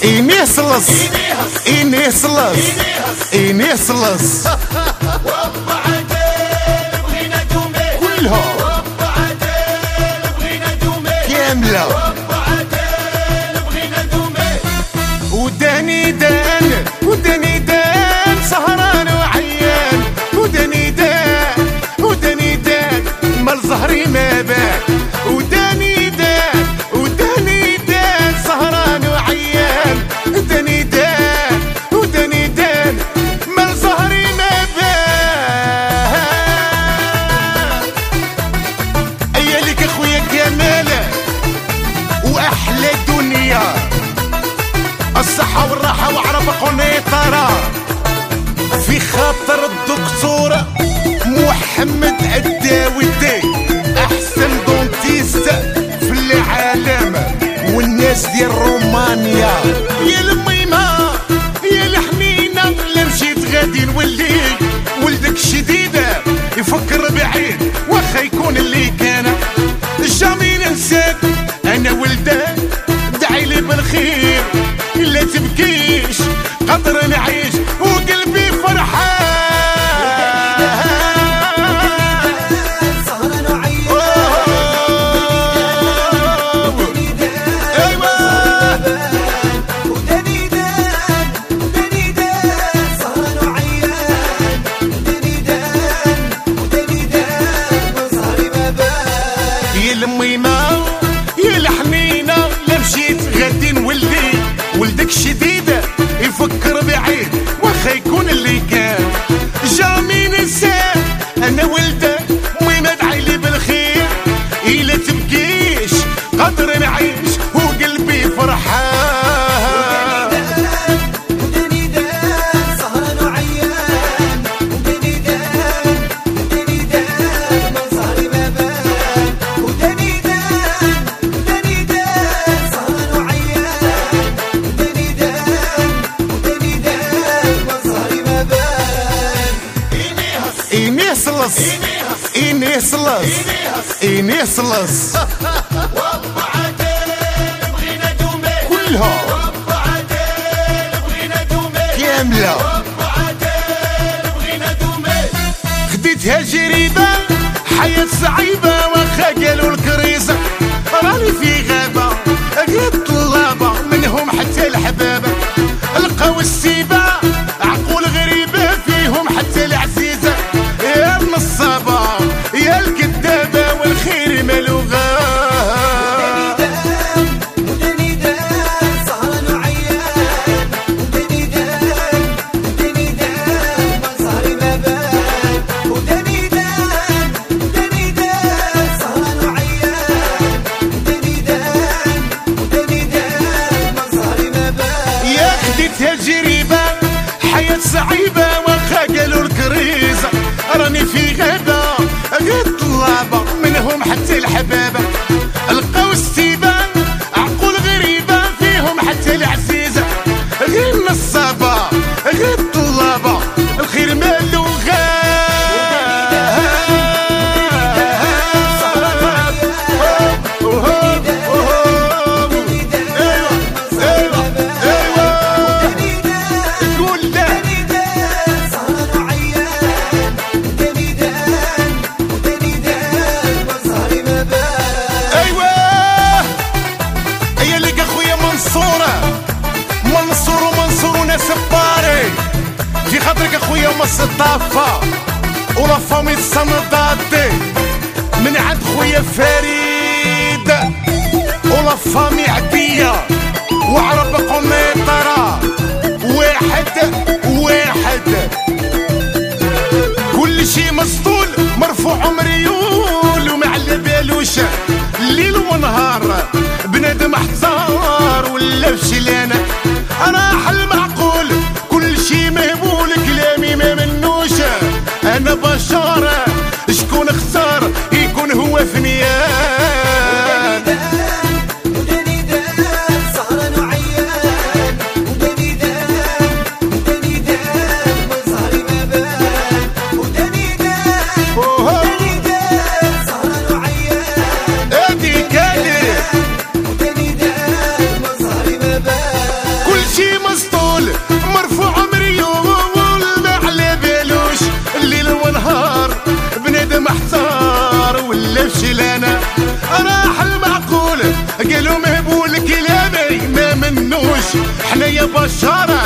إينيس لص إينيس لص إينيس لص وابا عدل بغينا دومي كلها وابا عدل بغينا دومي كاملة وابا عدل بغينا دومي وداني دان وداني دان سهران وعيان وداني دان وداني دان مال زهري ما بان وداني دان وداني دان سهران وعيان وداني دان وداني دان مال زهري ما بان ايالك اخويا كمالة واحلى دنيا الصحة والراحة وعرب قنيطرة في خاطر الدكتور محمد الداودي أحسن دونتيست في العالم والناس ديال رومانيا. يا الميمة يا الحنينة لا مشيت غادي نولي ولدك شديدة يفكر بعيد واخا يكون اللي كان جامي ننساك أنا ولدك دعيلي بالخير لا تبكيش قدر نعيش وقلبي فرحان سهران وعيان وداني دان وداني دان سهران وعيان وداني دان وداني دان وسهري ما بان يا الميمة يا الحنينة لا مشيت غادي نولي ولدك شديدة يفكر بعيد واخا يكون اللي كان جامي ننساه انا ولدك ميمة ادعيلي بالخير إلا تبكيش قدر نعيش وقلبي فرحان وداني دان سهران وعيان وداني دان وداني دان وسهري ما بان وداني دان وداني دان سهران وعيان وداني دان وداني دان وسهري ما بان إينيس لص إينيس لص إينيس لص وابا عدل بغينا دومي كلها وابا عدل بغينا دومي كاملة وابا عدل بغينا دومي خديتها جريدة حياة صعيبة واخا قالوا الكريزة راني في غابة غير طلابة منهم حتى الحبابة لقاو السيبة عقول غريبة فيهم حتى العزيزة يا النصابة يا الكذابة والخير مالو غاب وداني دان سهران وعيان وداني دان وداني دان وسهري ما بان وداني دان وداني دان سهران وعيان وداني دان وداني دان وسهري ما بان يا خديتها جريبة حياة صعيبة واخا قالوا الكريزة راني في غابة غير طلابة منهم حتى الحبابة لقاو السيبة عقول غريبة فيهم حتى العزيزة غير نصابة غير طلابة الخير مالو سباري في خاطرك اخويا مصر طافة ولا فامي الصنداتي من عند خويا فريد ولا فامي عدية وعرب قنيطرة واحد واحد كل شي مسطول مرفوع مريول ومعلى بالوش الليل ونهار بنادم احتار ولا فشلانة راح المعقول كل شي مهبول كلامي ما منوش انا بشار شكون اختار يكون هو فنيان وداني دان سهران وعيان وداني دان وداني دان وسهري ما بان وداني دان وداني دان سهران وعيان ادي كالي وداني دان وسهري ما بان يا بشارة